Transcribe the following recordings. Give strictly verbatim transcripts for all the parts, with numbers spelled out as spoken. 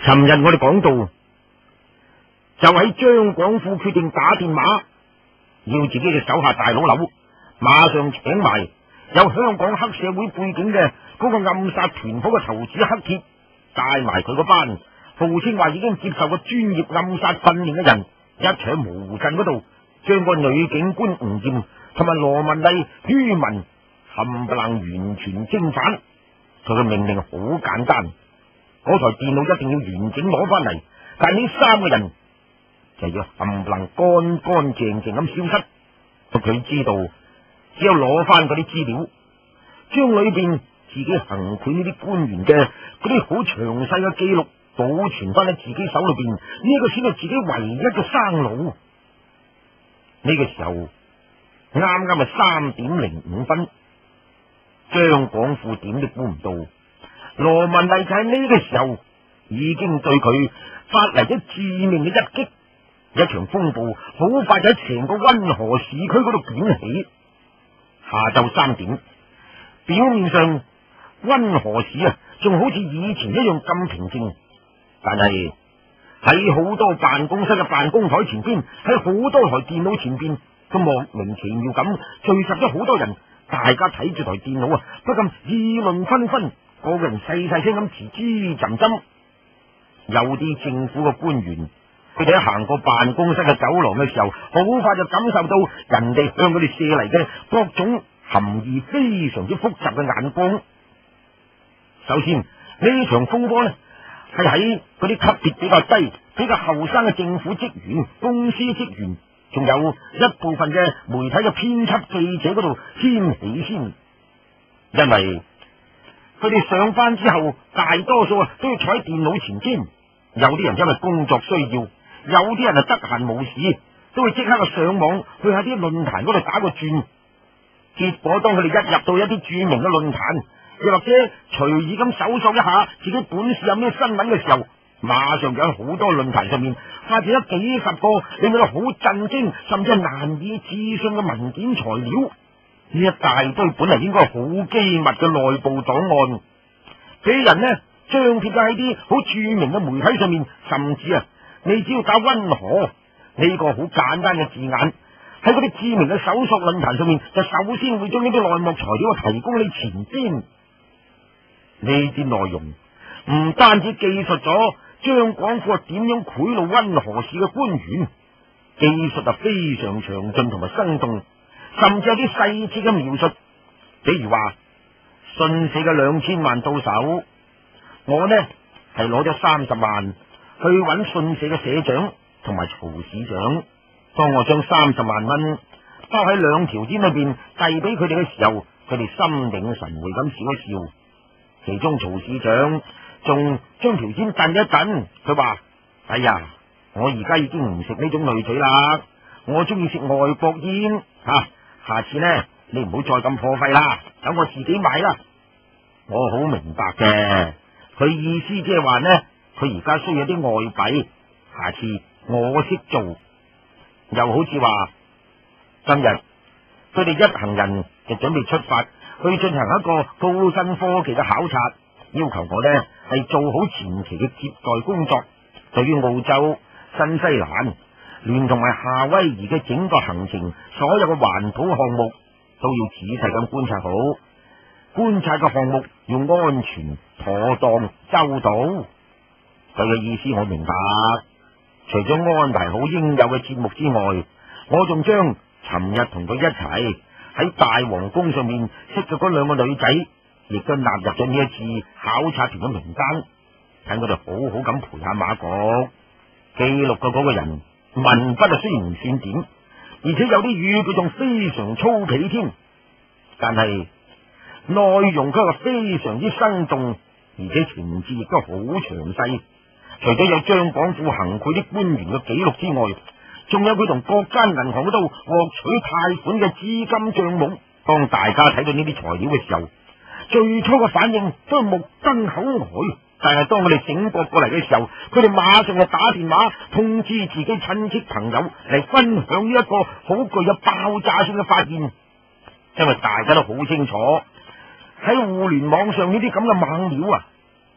尋日我哋講到，就喺張廣富決定打電話要自己嘅手下大佬樓，馬上請埋有香港黑社會背景嘅嗰個暗殺團伙嘅頭子黑鐵，帶埋佢嗰班號稱話已經接受過專業暗殺訓練嘅人，一齊喺蕪湖鎮嗰度將個女警官吳艷同埋羅文麗、于文冚唪唥完全偵反。佢嘅命令好簡單，嗰台電腦一定要完整攞翻嚟，但呢三個人就要冚唪唥乾乾淨淨咁消失。佢知道只有攞翻嗰啲資料，將裏邊自己行賄呢啲官員嘅嗰啲好詳細嘅記錄保存翻喺自己手裏邊，呢個先係自己唯一嘅生路。呢個時候啱啱係三點零五分，張廣富點都估唔到，羅文麗就喺呢個時候已經對佢發嚟咗致命嘅一擊。一場風暴好快就喺成個溫河市區嗰度捲起。下晝三點，表面上溫河市啊仲好似以前一樣咁平靜，但係喺好多辦公室嘅辦公台前邊，喺好多台電腦前邊，都莫名其妙咁聚集咗好多人。大家睇住台電腦啊，不禁議論紛紛，個個人細細聲咁吱吱斟斟。有啲政府嘅官員，佢哋喺行過辦公室嘅走廊嘅時候，好快就感受到人哋向佢哋射嚟嘅各種含義非常之複雜嘅眼光。首先，呢場風波呢，係喺嗰啲級別比較低、比較後生嘅政府職員、公司職員，仲有一部分嘅媒體嘅編輯記者嗰度掀起先。因為佢哋上班之後，大多數啊都要坐喺電腦前邊，有啲人因為工作需要，有啲人啊得閒無事，都會即刻去上網去喺啲論壇嗰度打個轉。結果當佢哋一入到一啲著名嘅論壇，又或者隨意咁搜索一下自己本市有咩新聞嘅時候，馬上就喺好多論壇上面發現咗幾十個令到好震驚甚至係難以置信嘅文件材料。呢一大堆本嚟應該係好機密嘅內部檔案，俾人呢張貼咗喺啲好著名嘅媒體上面，甚至啊，你只要打溫河呢個好簡單嘅字眼，喺嗰啲知名嘅搜索論壇上面，就首先會將呢啲內幕材料提供你前邊。呢啲內容唔單止記述咗張廣富點樣賄賂溫河市嘅官員，記述啊非常詳盡同埋生動，甚至有啲細節嘅描述。比如話信社嘅兩千萬到手，我呢係攞咗三十萬去揾信社嘅社長同埋曹市長。當我將三十萬蚊包喺兩條煙裏邊遞俾佢哋嘅時候，佢哋心領神會咁笑一笑。其中曹市長仲將條煙震一震，佢話：哎呀，我而家已經唔食呢種濾嘴啦，我中意食外國煙吓、啊，下次呢你唔好再咁破費啦，等我自己買啦。我好明白嘅，佢意思即係話呢，佢而家需要啲外幣，下次我識做。又好似話今日佢哋一行人就準備出發去進行一個高新科技嘅考察，要求我呢係做好前期嘅接待工作。對於澳洲、新西蘭聯同埋夏威夷嘅整個行程，所有嘅環保項目都要仔細咁觀察好，觀察嘅項目要安全、妥當、周到。佢嘅意思我明白。除咗安排好應有嘅節目之外，我仲將尋日同佢一齊喺大皇宮上面識咗嗰兩個女仔，亦都納入咗呢一次考察團嘅名單，睇我哋好好咁陪下馬局。記錄嘅嗰個人文筆啊雖然唔算點，而且有啲語句仲非常粗鄙添，但係內容佢係非常之生動，而且情節亦都好詳細。除咗有張廣富行賄啲官員嘅記錄之外，仲有佢同各間銀行嗰度獲取貸款嘅資金賬目。當大家睇到呢啲材料嘅時候，最初嘅反應都係目瞪口呆，但係當我哋醒覺過嚟嘅時候，佢哋馬上就打電話通知自己親戚朋友嚟分享呢一個好具有爆炸性嘅發現。因為大家都好清楚，喺互聯網上呢啲咁嘅猛料啊，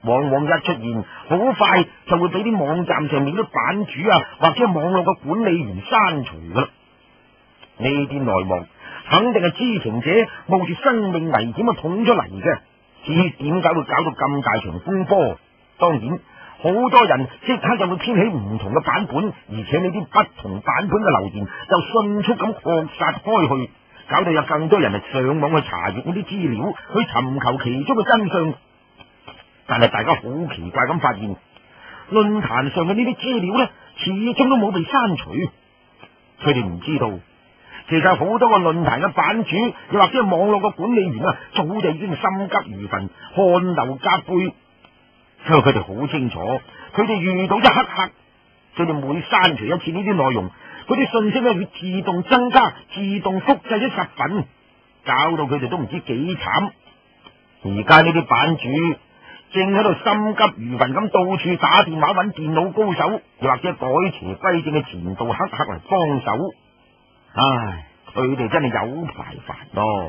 往往一出現，好快就會俾啲網站上面啲版主啊，或者網絡嘅管理員刪除噶啦。呢啲內幕肯定係知情者冒住生命危險啊捅出嚟嘅，至於點解會搞到咁大場風波？當然，好多人即刻就會編起唔同嘅版本，而且呢啲不同版本嘅留言就迅速咁擴散開去，搞到有更多人係上網去查閱呢啲資料，去尋求其中嘅真相。但係大家好奇怪咁發現，論壇上嘅呢啲資料呢，始終都冇被刪除。佢哋唔知道，其實好多個論壇嘅版主，又或者係網絡嘅管理員啊，早就已經心急如焚，汗流浹背，因為佢哋好清楚，佢哋遇到一黑客，佢哋每刪除一次呢啲內容，嗰啲信息咧會自動增加、自動複製咗十份，搞到佢哋都唔知幾慘。而家呢啲版主正喺度心急如焚咁到處打電話揾電腦高手，又或者改邪歸正嘅前度黑客嚟幫手。唉，佢哋真係有排煩咯。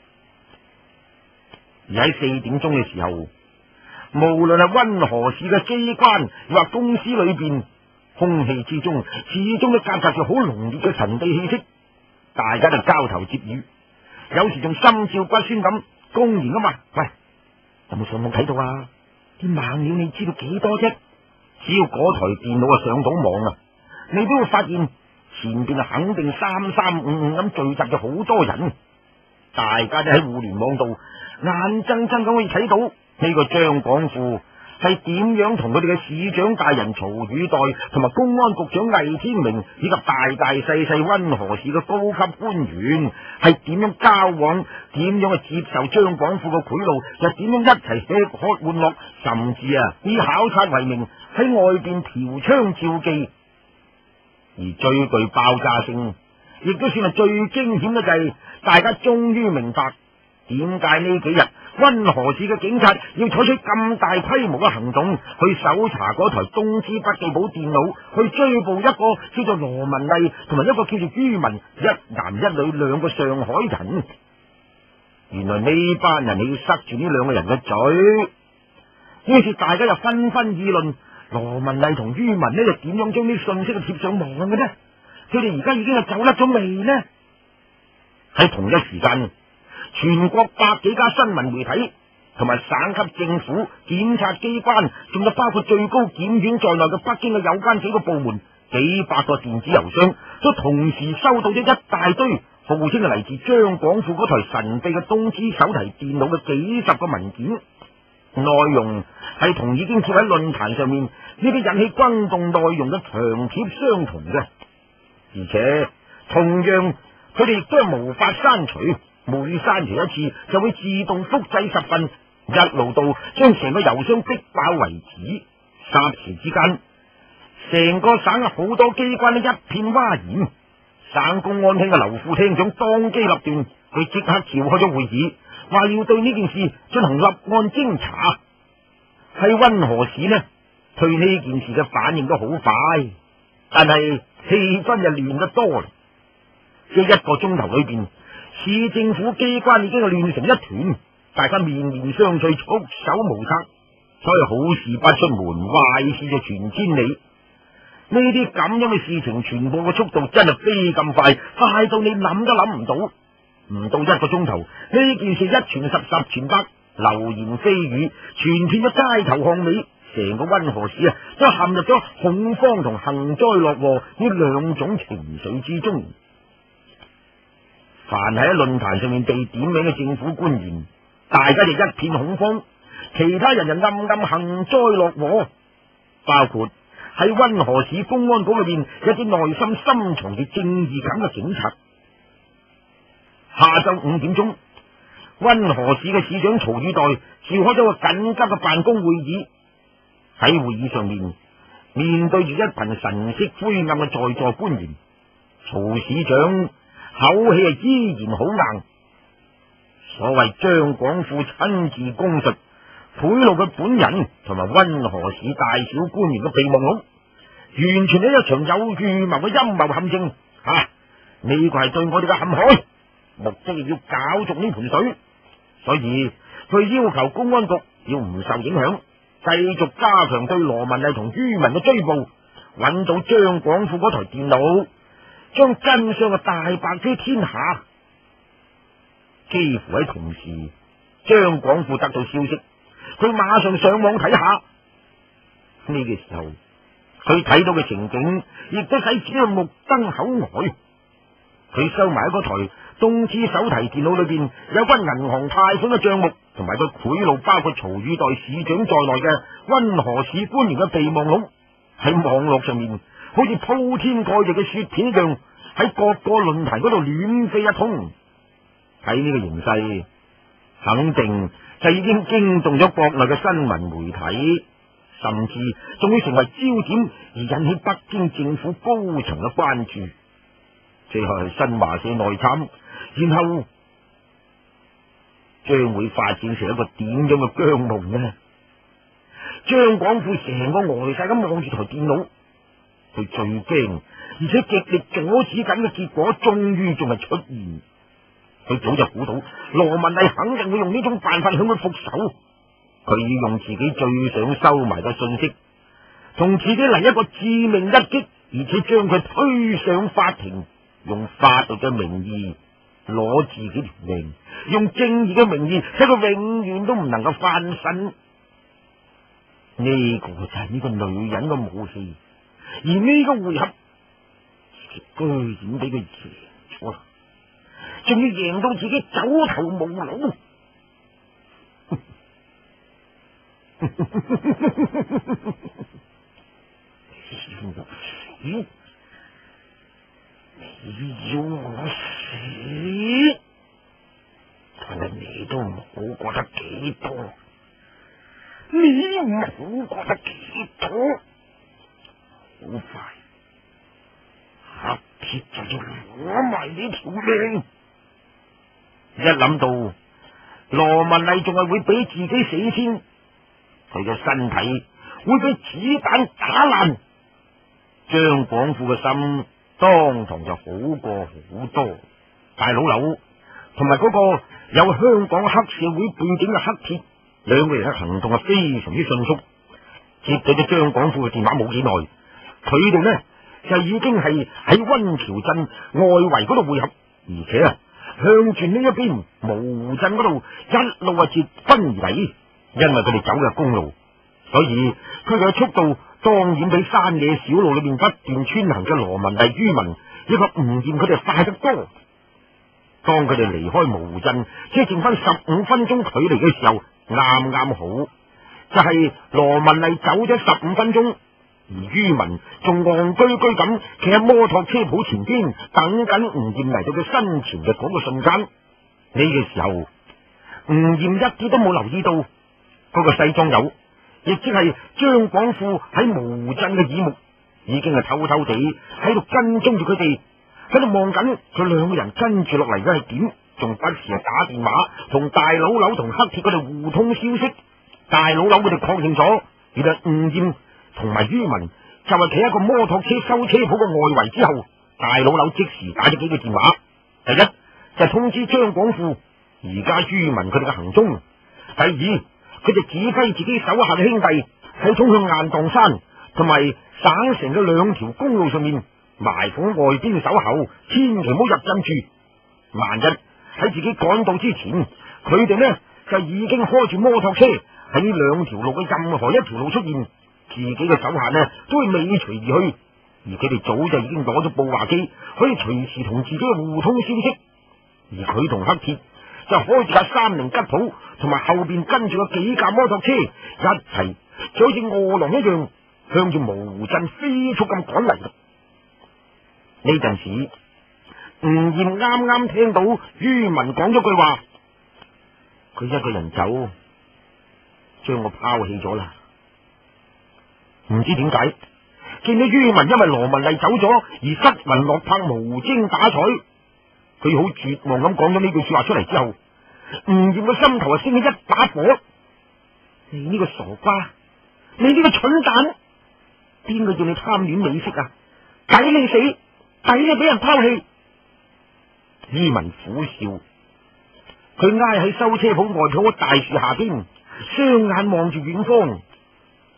而喺四點鐘嘅時候，無論係溫河市嘅機關，又或公司裏邊，空氣之中始終都夾雜住好濃烈嘅神秘氣息，大家就交頭接耳，有時仲心照骨酸咁公然咁話：喂，有冇上網睇到啊？啲猛料你知道幾多啫？只要嗰台電腦啊上到網啊，你都會發現前邊啊肯定三三五五咁聚集咗好多人，大家都喺互聯網度眼睜睜咁可以睇到呢個張廣富係點樣同佢哋嘅市長大人曹宇岱同埋公安局長魏天明以及大大細細溫河市嘅高級官員係點樣交往，點樣去接受張廣富嘅賄賂，又點樣一齊吃喝玩樂，甚至啊以考察為名喺外邊嫖娼召妓。而最具爆炸性，亦都算係最驚險嘅就係，大家終於明白點解呢幾日溫河市嘅警察要採取咁大規模嘅行動，去搜查嗰台東芝筆記簿電腦，去追捕一個叫做羅文麗同埋一個叫做于文，一男一女兩個上海人。原來呢班人你要塞住呢兩個人嘅嘴，於是大家又紛紛議論羅文麗同于文呢，又點樣將啲信息貼上網嘅呢？佢哋而家已經係走甩咗未呢？喺同一時間，全國百幾家新聞媒體同埋省級政府、檢察機關，仲有包括最高檢院在內嘅北京嘅有關幾個部門，幾百個電子郵箱都同時收到咗一大堆號稱係嚟自張廣富嗰台神秘嘅東芝手提電腦嘅幾十個文件，內容係同已經貼喺論壇上面呢啲引起轟動內容嘅長貼相同嘅，而且同樣佢哋亦都係無法刪除，每刪除一次就會自動複製十份，一路到將成個郵箱逼爆為止。霎時之間，成個省嘅好多機關都一片嘩然。省公安廳嘅劉副廳長當機立斷，佢即刻召開咗會議，話要對呢件事進行立案偵查。喺溫河市呢，對呢件事嘅反應都好快，但係氣氛就亂得多啦。即一個鐘頭裏邊，市政府機關已經係亂成一團，大家面面相覷，束手無策。所以好事不出門，壞事就傳千里。呢啲咁樣嘅事情傳播嘅速度真係飛咁快，快到你諗都諗唔到。唔到一個鐘頭，呢件事一傳十，十傳百，流言蜚語傳遍咗街頭巷尾，成個溫河市啊都陷入咗恐慌同幸災樂禍呢兩種情緒之中。凡係喺論壇上面被點名嘅政府官員，大家就一片恐慌，其他人就暗暗幸災樂禍。包括喺溫河市公安局裏邊有啲內心深藏住正義感嘅警察。下晝五點鐘，溫河市嘅市長曹宇岱召開咗個緊急嘅辦公會議。喺會議上面，面對住一群神色灰暗嘅在座官員，曹市長口氣係依然好硬。所謂張廣富親自供述賄賂佢本人同埋溫河市大小官員嘅備忘錄，完全係一場有預謀嘅陰謀陷阱。吓、啊，呢個係對我哋嘅陷害，目的係要搞濁呢盤水。所以佢要求公安局要唔受影響， 繼續加強對羅文麗同于文嘅追捕，揾到張廣富嗰台電腦，將真相嘅大白於天下。幾乎喺同時，張廣富得到消息，佢馬上上網睇下。呢個時候，佢睇到嘅情景亦都使自己目瞪口呆。佢收埋喺嗰台東芝手提電腦裏邊有關銀行貸款嘅賬目，同埋佢賄賂包括曹宇代市長在內嘅溫河市官員嘅備忘錄，喺網絡上面好似鋪天蓋地嘅雪片一樣，喺各個論壇嗰度亂飛一通。喺呢個形勢，肯定就已經驚動咗國內嘅新聞媒體，甚至仲會成為焦點，而引起北京政府高層嘅關注。最後係新華社內參，然後將會發展成一個點樣嘅僵夢呢？張廣富成個呆晒咁望住台電腦，佢最驚而且極力阻止緊嘅結果，終於仲係出現。佢早就估到羅文麗肯定會用呢種辦法向佢復仇，佢要用自己最想收埋嘅信息，同自己嚟一個致命一擊，而且將佢推上法庭，用法律嘅名義攞自己條命，用正義嘅名義使佢永遠都唔能夠翻身。呢個就係呢個女人嘅武器，而呢個回合居然俾佢贏咗啦，仲要贏到自己走投無路。你你要我死，但係你都唔好覺得幾多，你唔好覺得幾多，好快黑鐵就要攞埋你條命。一諗到羅文麗仲係會俾自己死先，佢嘅身體會俾子彈打爛，張廣富嘅心當堂就好過好多。大佬樓同埋嗰個有香港黑社會背景嘅黑鐵，兩個人嘅行動係非常之迅速。接到咗張廣富嘅電話冇幾耐，佢哋呢就已經係喺溫橋鎮外圍嗰度匯合，而且啊向住呢一邊蕪湖鎮嗰度一路啊截分而嚟。因為佢哋走嘅公路，所以佢哋嘅速度當然比山野小路裏面不斷穿行嘅羅文麗、于文以及吳艷佢哋快得多。當佢哋離開蕪湖鎮，即係剩翻十五分鐘距離嘅時候，啱啱好就係、是、羅文麗走咗十五分鐘，而于文仲戇居居咁企喺摩托車鋪前邊等緊吳艷嚟到佢身前嘅嗰個瞬間。呢、這個時候，吳艷一啲都冇留意到嗰個西裝友，亦即係張廣富喺蕪湖鎮嘅耳目，已經係偷偷地喺度跟蹤住佢哋，喺度望緊佢兩個人跟住落嚟嘅係點，仲不時係打電話同大佬樓同黑鐵佢哋互通消息。大佬樓佢哋確認咗，原來吳艷同埋于文就係企喺個摩托車修車鋪嘅外圍之後，大佬樓即時打咗幾個電話。第一就係通知張廣富而家于文佢哋嘅行蹤，第二佢就指揮自己手下嘅兄弟喺衝向雁蕩山同埋省城嘅兩條公路上面埋伏外邊守候，千祈唔好入陣住。萬一喺自己趕到之前，佢哋呢就已經開住摩托車喺呢兩條路嘅任何一條路出現，自己嘅手下呢都會尾隨而去。而佢哋早就已經攞咗步話機，可以隨時同自己互通消息。而佢同黑鐵就開住架三菱吉普，同埋後邊跟住個幾架摩托車一齊，就好似餓狼一樣向住蕪湖鎮飛速咁趕嚟。呢陣時，吳艷啱啱聽到于文講咗句話，佢一個人走，將我拋棄咗啦。唔知點解，見到于文因為羅文麗走咗而失魂落魄、無精打采，佢好絕望咁講咗呢句說話出嚟之後，吳艷嘅心頭啊升起一把火。你呢個傻瓜，你呢個蠢蛋，邊個叫你貪戀美色啊？抵你死，抵你俾人拋棄。于文苦笑，佢挨喺修車鋪外邊嗰大樹下邊，雙眼望住遠方，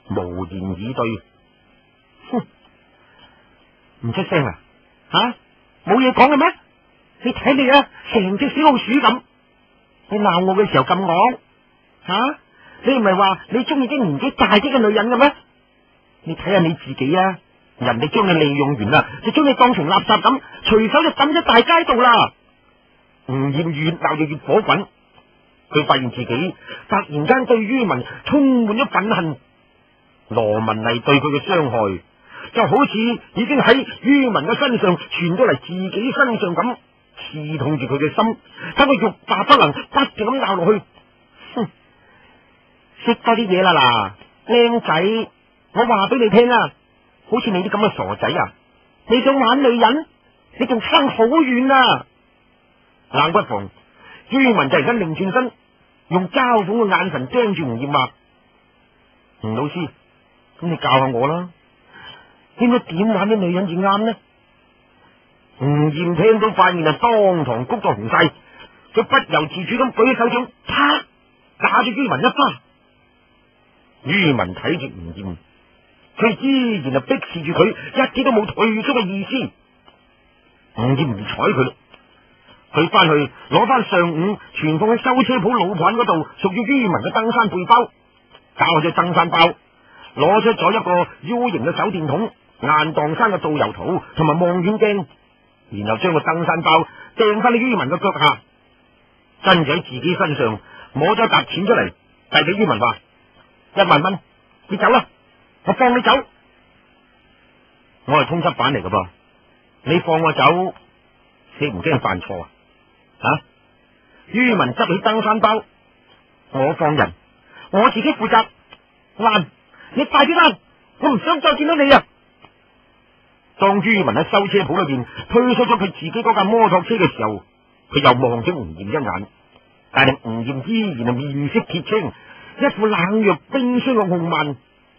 無言以對。哼，唔出聲啊？吓，冇嘢講嘅咩？你睇你啊，成隻小老鼠咁。你鬧我嘅時候咁惡，吓、啊？你唔係話你中意啲年紀大啲嘅女人嘅咩？你睇下你自己啊，人哋將你利用完啦，就將你當成垃圾咁，隨手就抌喺大街度啦。吳艷越鬧就越火滾，佢發現自己突然間對于文充滿咗憤恨。羅文麗對佢嘅傷害，就好似已經喺于文嘅身上傳到嚟自己身上咁，刺痛住佢嘅心，等佢欲罷不能，不斷咁鬧落去。哼，識多啲嘢啦嗱，靚仔，我話俾你聽啊，好似你啲咁嘅傻仔啊，你想玩女人，你仲差好遠啊！冷不防，于文就而家擰轉身，用嘲諷嘅眼神盯住吳艷話：吳老師，咁你教下我啦，應該點玩啲女人至啱呢？吳艷聽到塊面啊，當堂谷到紅晒，佢不由自主咁舉起手掌，啪打住于文一巴。于文睇住吳艷，佢依然係逼視住佢，一啲都冇退出嘅意思。吳艷唔睬佢啦，佢翻去攞翻上午存放喺修車鋪老闆嗰度屬於于文嘅登山背包，搞咗登山包，攞出咗一個 U 型嘅手電筒、雁蕩山嘅導遊圖同埋望遠鏡，然後將個登山包掟翻喺于文嘅腳下，跟住喺自己身上摸咗一沓錢出嚟，遞俾于文話：一萬蚊，你走啦，我放你走。我係通緝犯嚟噶噃，你放我走，你唔驚犯錯啊？吓！于文執起登山包，我放人，我自己負責。爛，你快啲爛，我唔想再見到你啊！當于文喺修車鋪裏邊推出咗佢自己嗰架摩托車嘅時候，佢又望咗吳艷一眼，但係吳艷依然係面色鐵青，一副冷若冰霜嘅傲慢。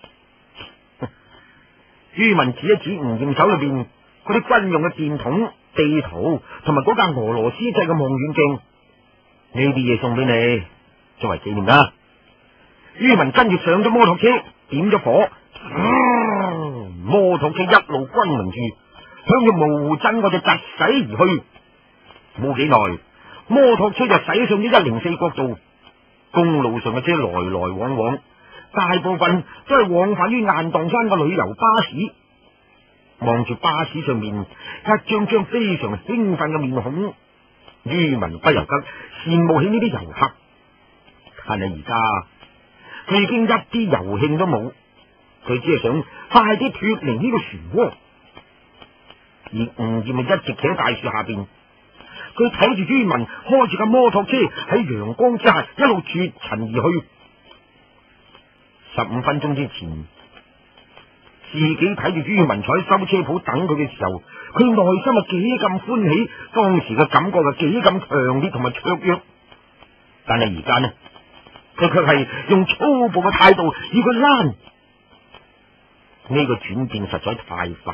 于文指一指吳艷手裏邊嗰啲軍用嘅電筒、地圖同埋嗰架俄羅斯製嘅望遠鏡，呢啲嘢送俾你作為紀念啦。于文跟住上咗摩托車，點咗火，嗯，摩托車一路轟鳴住，向住蕪湖鎮嗰度疾駛而去。冇幾耐，摩托車就駛上咗一零四國道，公路上嘅車來來往往，大部分都係往返於雁蕩山嘅旅遊巴士。望住巴士上面一張張非常興奮嘅面孔，于文不由得羨慕起呢啲遊客。但係而家佢已經一啲遊興都冇，佢只係想快啲脫離呢個漩渦。而吳艷咪一直企喺大樹下邊，佢睇住于文開住架摩托車喺陽光之下一路絕塵而去。十五分鐘之前，自己睇住于文坐喺修車鋪等佢嘅時候，佢內心係幾咁歡喜，當時嘅感覺係幾咁強烈同埋雀躍。但係而家呢，佢卻係用粗暴嘅態度要佢躝，呢個轉變實在太快，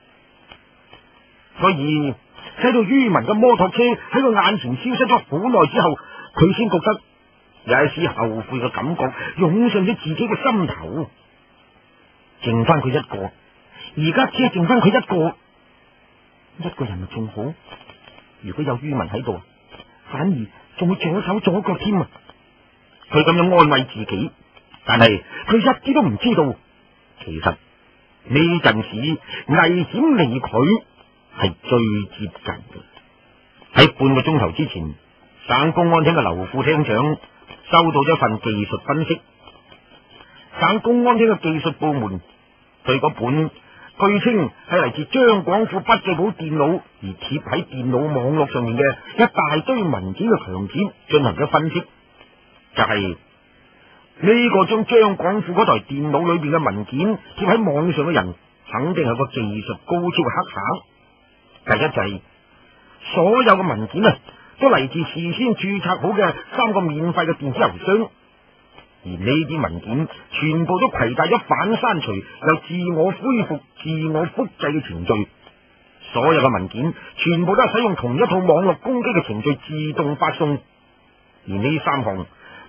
所以睇到于文嘅摩托車喺佢眼前消失咗好耐之後，佢先覺得有一絲後悔嘅感覺湧上咗自己嘅心頭。剩翻佢一個，而家只係剩翻佢一個，一個人咪仲好？如果有于文喺度，反而仲會左手左腳添啊！佢咁樣安慰自己，但係佢一啲都唔知道，其實呢陣時危險離佢係最接近嘅。喺半個鐘頭之前，省公安廳嘅劉副廳長收到咗一份技術分析。省公安廳嘅技術部門對嗰本據稱係嚟自張廣富筆記簿電腦而貼喺電腦網絡上面嘅一大堆文件嘅強剪進行咗分析，就係、是、呢個將張廣富嗰台電腦裏邊嘅文件貼喺網上嘅人，肯定係個技術高超嘅黑客。第一就係、是、所有嘅文件啊，都嚟自事先註冊好嘅三個免費嘅電子郵箱。而呢啲文件全部都攜帶咗反刪除、又自我恢復、自我複製嘅程序，所有嘅文件全部都係使用同一套網絡攻擊嘅程序自動發送。而呢三項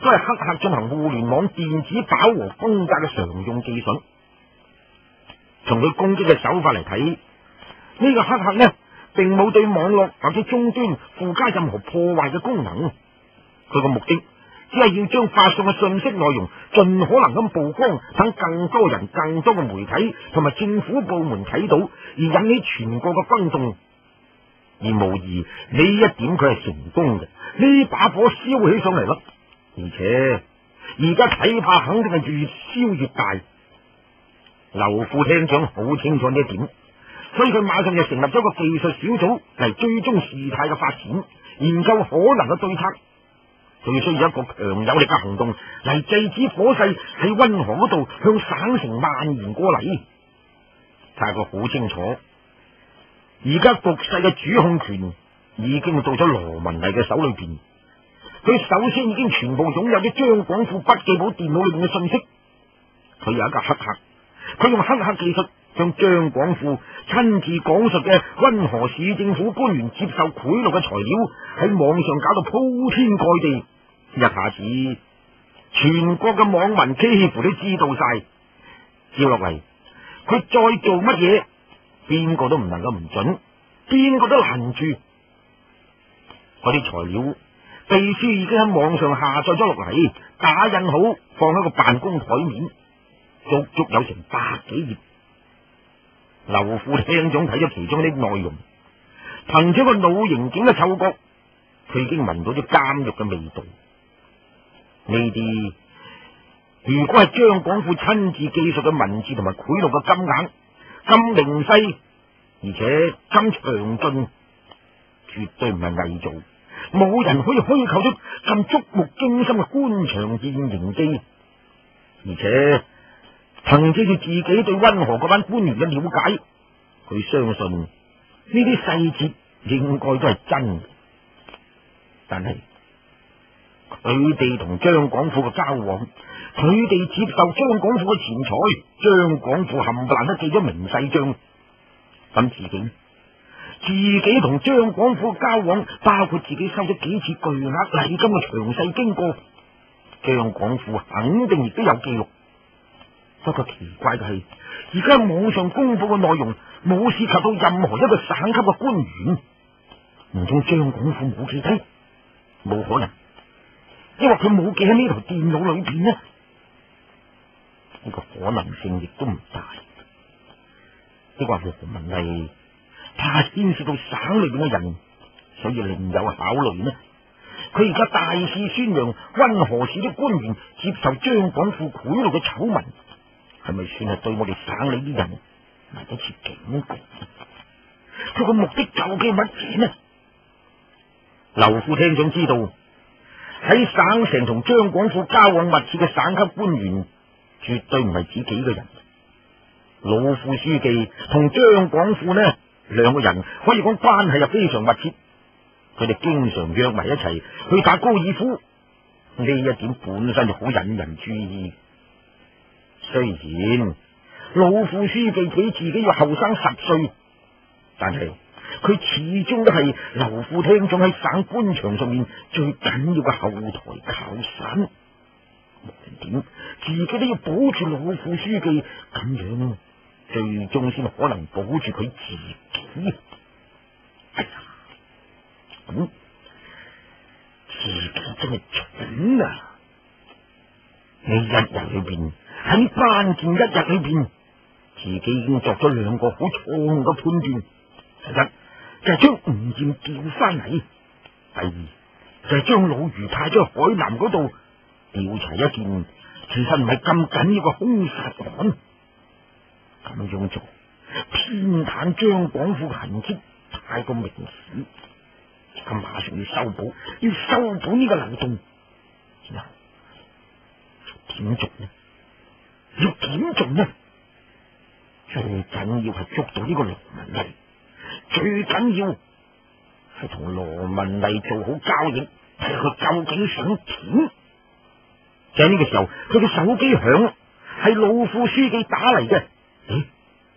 都係黑客進行互聯網電子飽和轟炸嘅常用技術。從佢攻擊嘅手法嚟睇，呢、這個黑客呢，並冇對網絡或者終端附加任何破壞嘅功能。佢個目的只係要將發送嘅信息內容盡可能咁曝光，等更多人、更多嘅媒體同埋政府部門睇到，而引起全國嘅轟動。而無疑呢一點佢係成功嘅，呢把火燒起上嚟啦，而且而家睇怕肯定係越燒越大。劉副廳長好清楚呢一點，所以佢馬上就成立咗個技術小組嚟追蹤事態嘅發展，研究可能嘅對策。佢需要一個強有力嘅行動嚟制止火勢喺溫河嗰度向省城蔓延過嚟。但係佢好清楚，而家局勢嘅主控權已經到咗羅文麗嘅手裏邊。佢首先已經全部擁有咗張廣富筆記簿電腦裏邊嘅信息。佢有一個黑客，佢用黑客技術將張廣富親自講述嘅溫河市政府官員接受賄賂嘅材料喺網上搞到鋪天蓋地，一下子全國嘅網民幾乎都知道晒。接落嚟，佢再做乜嘢，邊個都唔能夠唔准，邊個都攔住。嗰啲材料，秘書已經喺網上下載咗落嚟，打印好放喺個辦公台面，足足有成百幾頁。劉副廳長睇咗其中啲內容，憑住個腦刑警嘅嗅覺，佢已經聞到咗監獄嘅味道。呢啲如果係張廣富親自記述嘅文字同埋賄賂嘅金額咁明細，而且咁詳盡，絕對唔係偽造，冇人可以虛構出咁觸目驚心嘅官場現形記。而且憑借住自己對溫河嗰班官員嘅了解，佢相信呢啲細節應該都係真嘅。但係佢哋同張廣富嘅交往，佢哋接受張廣富嘅錢財，張廣富冚唪唥都記咗明細賬。咁自己自己同張廣富嘅交往，包括自己收咗幾次巨額禮金嘅詳細經過，張廣富肯定亦都有記錄。不過奇怪嘅係，而家網上公布嘅內容冇涉及到任何一個省級嘅官員，唔通張廣富冇記低？冇可能，因為佢冇記喺呢台電腦裏邊呢。呢個可能性亦都唔大。呢個羅文麗怕牽涉到省裏邊嘅人，所以另有考慮呢。佢而家大肆宣揚溫河市啲官員接受張廣富賄賂嘅醜聞，係咪算係對我哋省裏啲人嚟一次警告？佢個目的究竟乜嘢呢？劉副廳長知道，喺省城同張廣富交往密切嘅省級官員，絕對唔係指幾個人。老副書記同張廣富呢兩個人可以講關係又非常密切，佢哋經常約埋一齊去打高爾夫，呢一點本身就好引人注意。雖然老副書記比自己要後生十歲，但係佢始終都係劉副廳長喺省官場上面最緊要嘅後台靠山。無論點，自己都要保住老副書記，咁樣最終先可能保住佢自己。哎呀，咁、嗯、自己真係蠢啊！呢一日裏邊，喺關鍵一日裏邊，自己已經作咗兩個好錯誤嘅判斷。第一就係將吳艷叫翻嚟，第二就係將老余派咗去海南嗰度調查一件其實唔係咁緊要嘅兇殺案。咁樣做偏袒張廣富嘅痕跡太過明顯，咁馬上要修補，要修補呢個漏洞。然後點做呢？要點做呢？最緊要係捉到呢個羅文麗，最緊要係同羅文麗做好交易，睇佢究竟想點。就喺呢個時候，佢嘅手機響，係老副書記打嚟嘅。誒，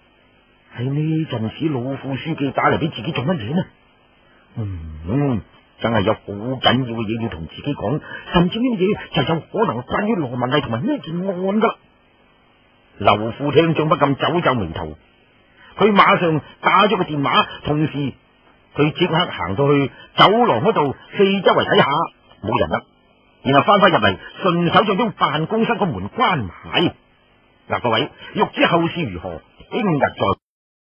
喺呢陣時，老副書記打嚟俾自己做乜嘢呢？嗯， 梗係有好緊要嘅嘢要同自己講，甚至呢啲嘢就有可能關於羅文麗同埋呢件案噶啦。劉副聽眾不禁皺皺眉頭，佢馬上打咗個電話，同時佢即刻行到去走廊嗰度，四周圍睇下，冇人啦。然後翻返入嚟，順手就將辦公室個門關埋。嗱，各位，欲知後事如何，聽日再。